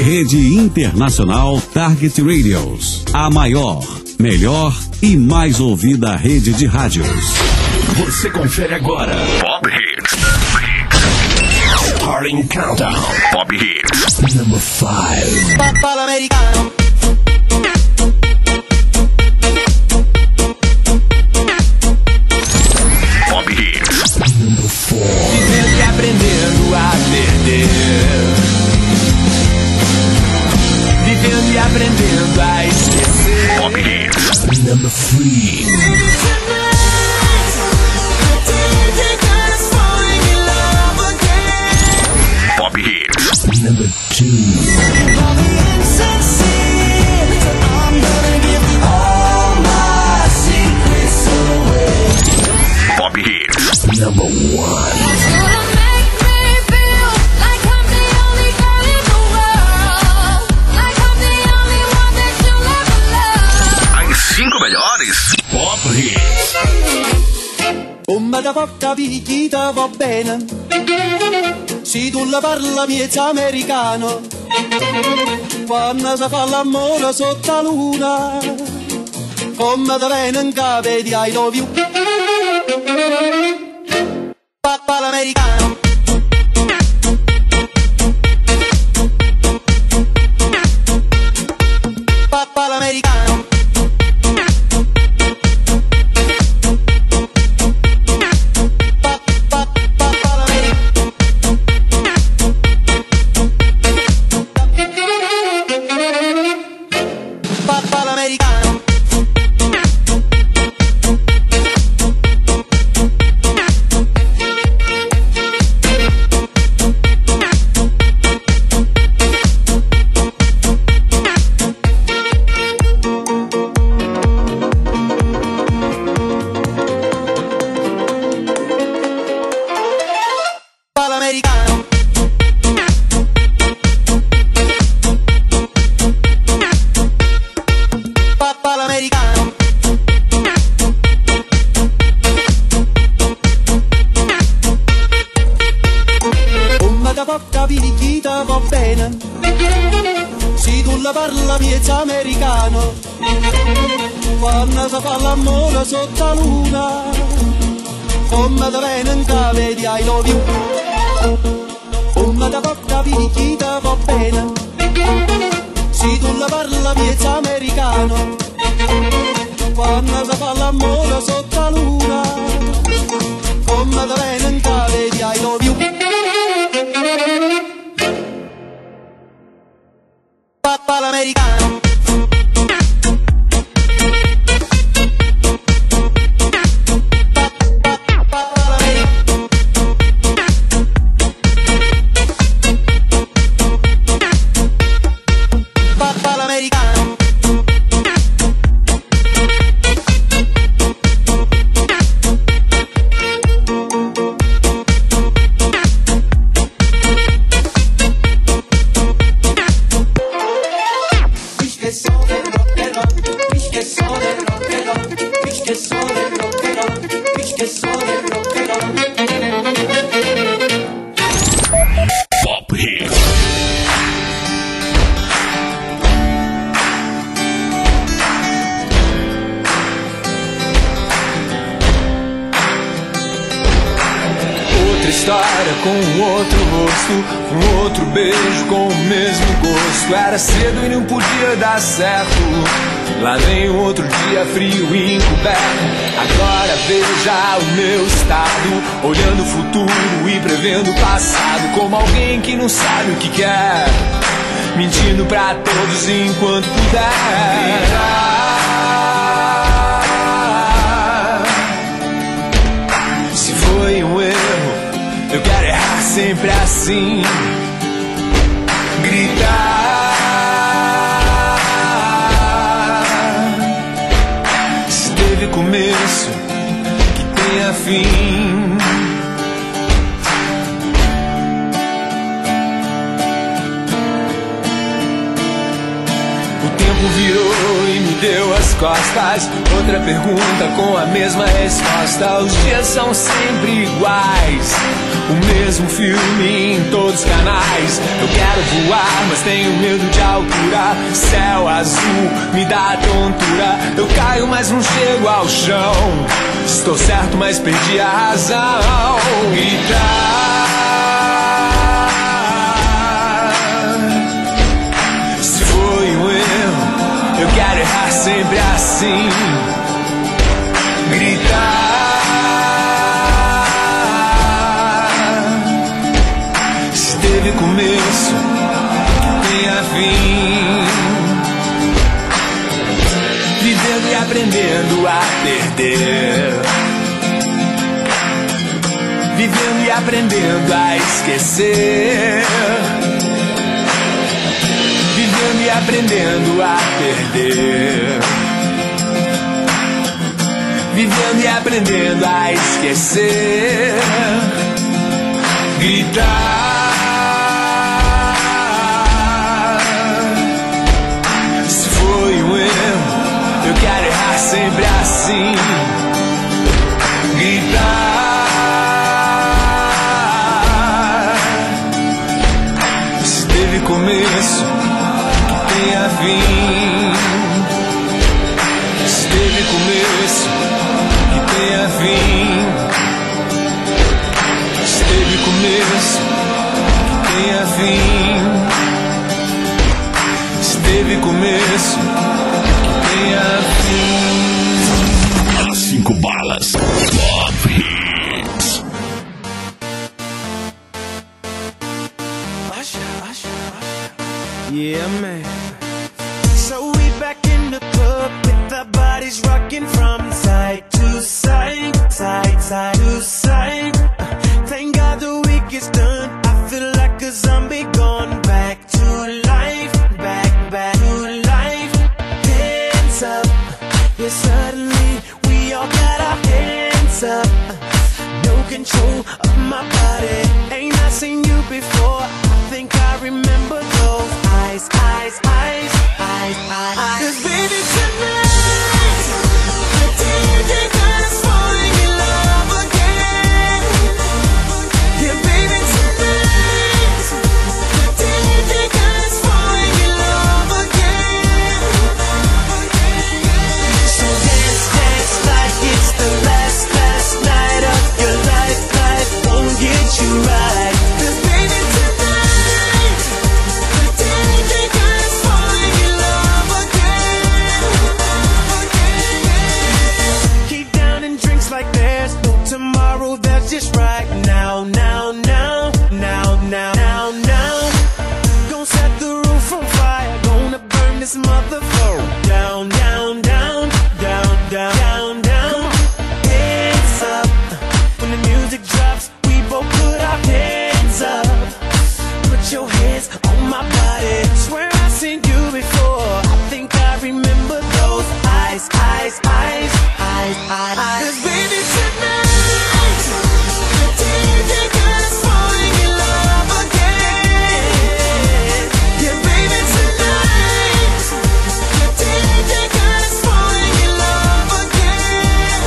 Rede Internacional Target Radios, a maior, melhor e mais ouvida rede de rádios. Você confere agora Pop Hits. Starting Countdown. Pop Hits. Number 5. Papal americano. Pop Hits. Number 4. Vivendo e aprendendo a perder. Vivendo e aprendendo a esquecer. Pop Hits. Number 3. Pop Hits. Number 2. Pop Hits. Number 1. As 5 melhores Pop Hits. Come da porta picchita va bene, se tu la parla miezza americano, quando si fa l'amore sotto la luna, come da bene in capo di I love you. Papà l'americano. Papà l'americano. Sotto la luna, come da bene in cave di I love you. Come da porta picchita va bene, se tu la parla miezza americano, quando si fa l'amore sotto la luna, come da bene in cave di I love you. Papà l'americano. Com um outro rosto, um outro beijo com o mesmo gosto. Era cedo e não podia dar certo. Lá vem um outro dia frio e encoberto. Agora veja o meu estado, olhando o futuro e prevendo o passado, como alguém que não sabe o que quer, mentindo pra todos enquanto puder. Se foi um erro, eu quero errar sempre assim, gritar. Se teve começo, que tenha fim. O tempo virou e me deu as costas. Outra pergunta com a mesma resposta. Os dias são sempre iguais. o mesmo filme em todos os canais. Eu quero voar, mas tenho medo de altura. Céu azul me dá tontura. Eu caio, mas não chego ao chão. Estou certo, mas perdi a razão. Gritar. Se foi um erro, eu quero errar sempre assim. Gritar. Se teve começo, tenha fim. Vivendo e aprendendo a perder. Vivendo e aprendendo a esquecer. Vivendo e aprendendo a perder. Vivendo e aprendendo a esquecer. Gritar. Se foi um erro, eu quero errar sempre assim. Gritar. Se teve começo, que tenha fim. Se teve começo, que tenha fim. Se teve começo, que tenha fim. Se teve começo, que tenha fim. As 5 balas. Pop Hits. Yeah, man. So we back in the club with our bodies rocking from side to side, side, side to side. Thank God the week is done. I feel like a zombie gone back to life, back to life. Hands up, yeah, suddenly we all got our hands up. No control of my body. Ain't I seen you before? I think I remember those eyes, eyes, eyes, eyes, eyes. 'Cause baby tonight, the DJ got us falling in love again. Yeah, baby tonight, the DJ got us falling in love again. So dance, dance like it's the last night of your life. Life won't get you right. 'Cause baby tonight, the DJ got us falling in love again. Keep down and drinks like there's no tomorrow. That's just right now, now, now, now, now, now, now. Gonna set the roof on fire. Gonna burn this motherfucker down, down, down, down, down, down, down. Hands up. When the music drops, we both put our hands up. Put your hands on my body. Swear I've seen you before. I think I remember those eyes, eyes, eyes, eyes, eyes. 'Cause baby tonight, the DJ got us falling in love again. Yeah, baby tonight, the DJ got us falling in love again.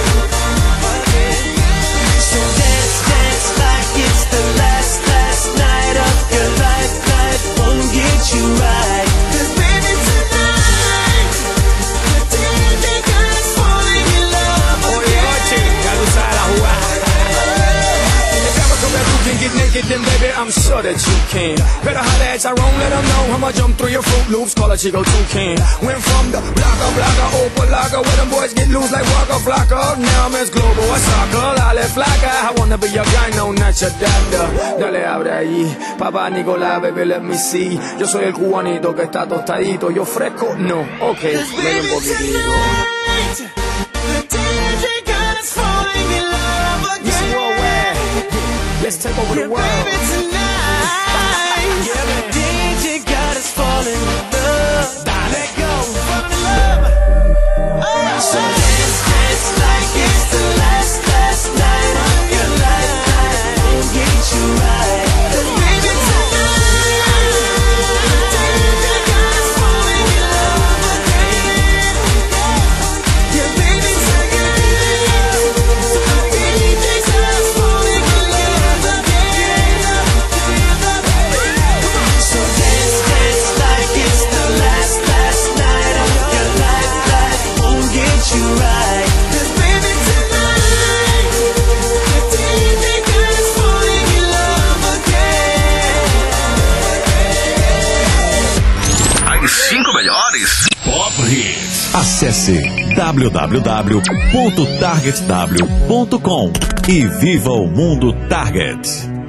So dance, dance like it's the last night of your life. Life won't get you right. 'Cause baby tonight, the DJ got us falling in love again. Ya tú sabes la jugada. If ever come back, you can get naked, then baby, I'm sure that you can. Better holler at Tyrone, let him know I'ma jump through your Fruit Loops, call a Chico Toucan. Went from the blocker, Opalaga, where them boys get loose like Waka Flocka. Now I'm as global as soccer, Lale Flocka. I wanna be your guy, no, not your dada. Dale, abre allí, papá Nicolás, baby, let me see. Yo soy el cubanito que está tostadito, yo fresco, no, ok, ven un poquitito. Tonight, the DJ got us falling in love again. This worldwide, let's take over the Yeah, world. baby tonight, Yeah, man. the DJ got us falling in love. Let go, fall in love. So dance, dance like it's the last night of your life. Life won't get you right. 'Cause baby tonight, the DJ got us falling in love again. Yeah, baby tonight, the DJ got us falling in love again. Acesse www.targetw.com e viva o mundo Target.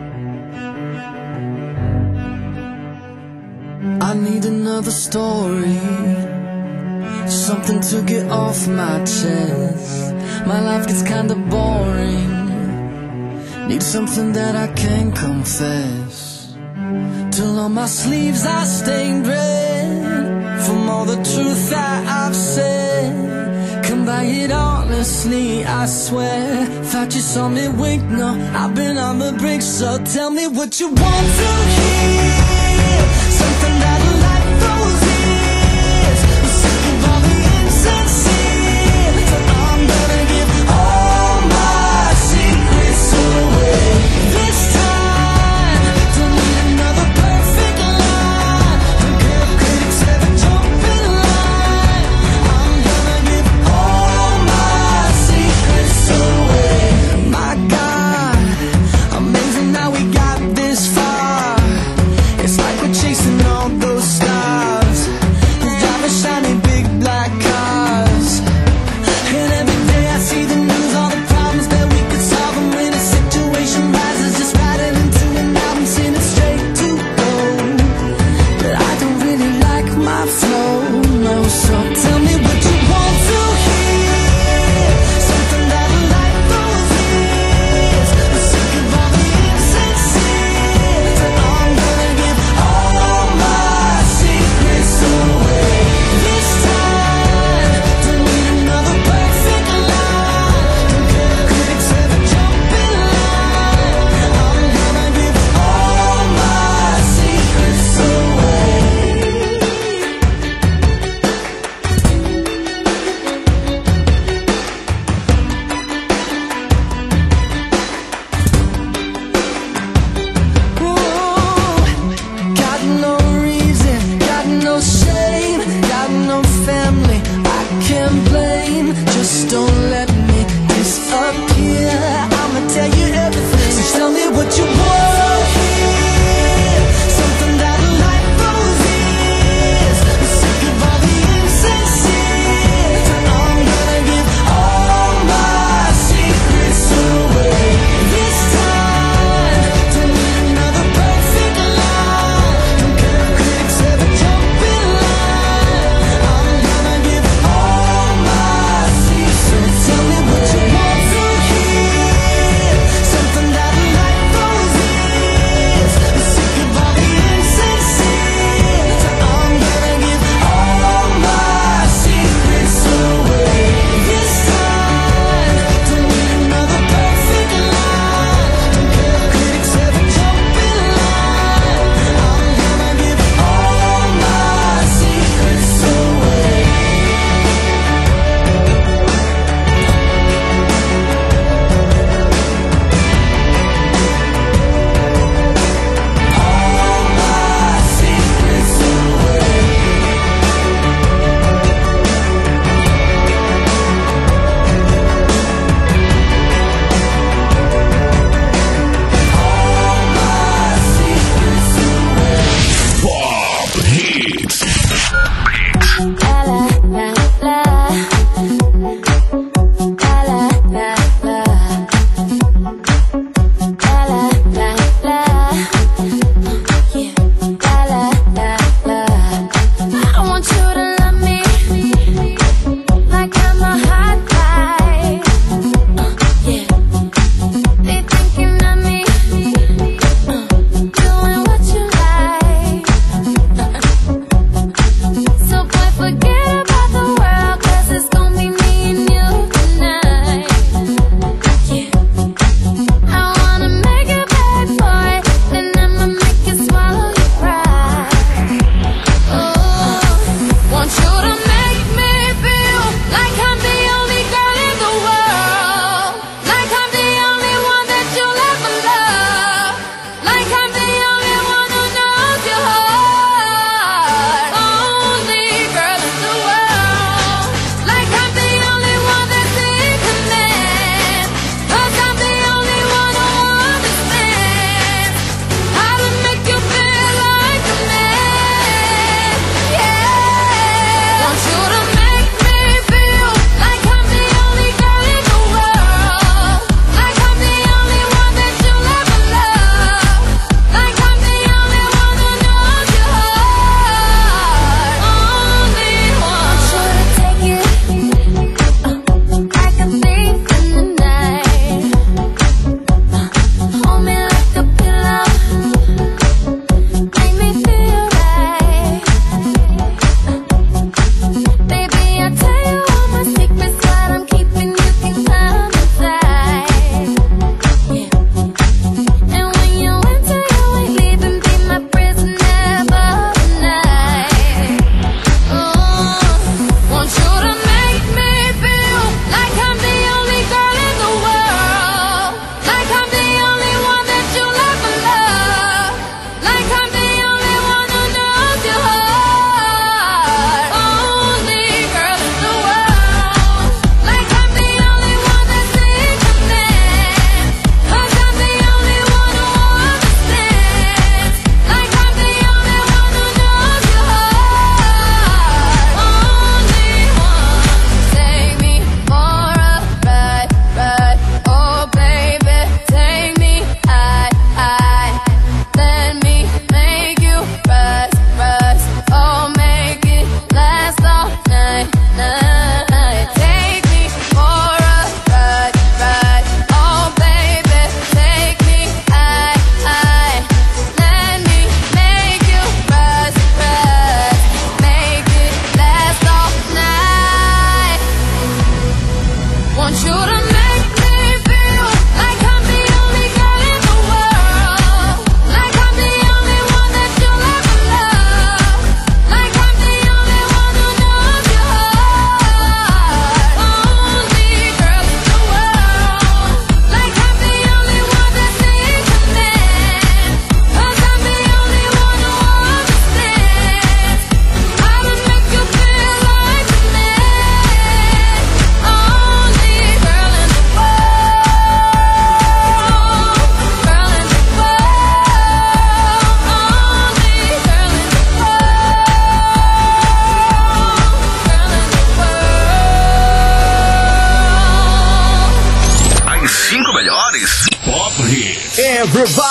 I need another story, something to get off my chest. My life gets kinda boring, need something that I can confess. Till on my sleeves I stained red from all the truth that I've said. Come by it honestly, I swear. Thought you saw me wink, no, I've been on the brink. So tell me what you want to hear, something that'll light those ears. I'm sick of all the insincere, so I'm gonna give all my secrets away. This time, don't need another perfect line. Don't care if critics ever jump in line. I'm gonna give all my secrets away. My God, amazing how we got this far.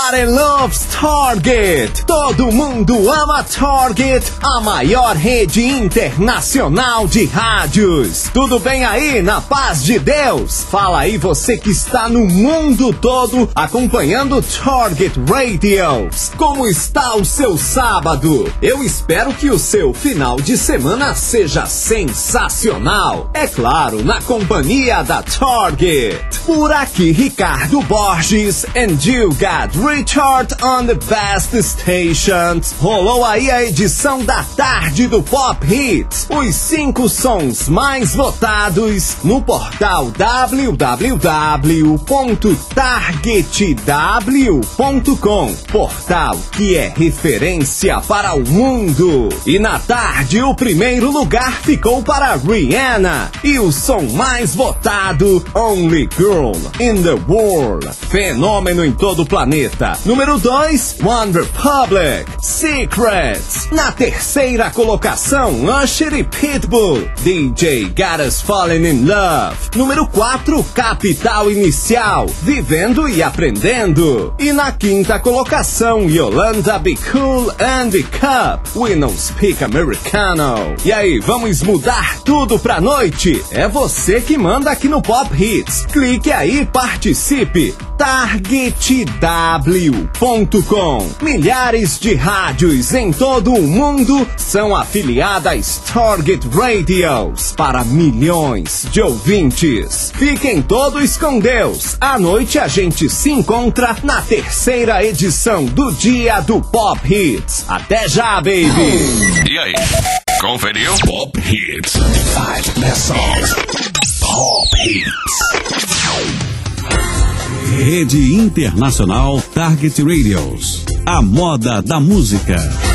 Everybody loves Target. Todo mundo ama Target, a maior rede internacional de rádios. Tudo bem aí, na paz de Deus? Fala aí você que está no mundo todo acompanhando Target Radios. Como está o seu sábado? Eu espero que o seu final de semana seja sensacional. É claro, na companhia da Target. Por aqui, Ricardo Borges, and you got Richard on the best stations. Rolou aí a edição da tarde do Pop Hits. Os 5 sons mais votados no portal www.targetw.com. Portal que é referência para o mundo. E na tarde, o primeiro lugar ficou para Rihanna. E o som mais votado, Only Girl in the World. Fenômeno em todo o planeta. Número 2, One Republic, Secrets. Na terceira colocação, Usher e Pitbull, DJ Got Us Falling in Love. Número 4, Capital Inicial, Vivendo e Aprendendo. E na quinta colocação, Yolanda Be Cool and the Cup, We Don't Speak Americano. E aí, vamos mudar tudo pra noite? É você que manda aqui no Pop Hits. Clique aí e participe. TargetW.com. Milhares de rádios em todo o mundo são afiliadas Target Radios para milhões de ouvintes. Fiquem todos com Deus. À noite a gente se encontra na terceira edição do Dia do Pop Hits. Até já, baby! E aí? Conferiu? Pop Hits. 5 best songs. Pop Hits. Rede Internacional Target Radios. A moda da música.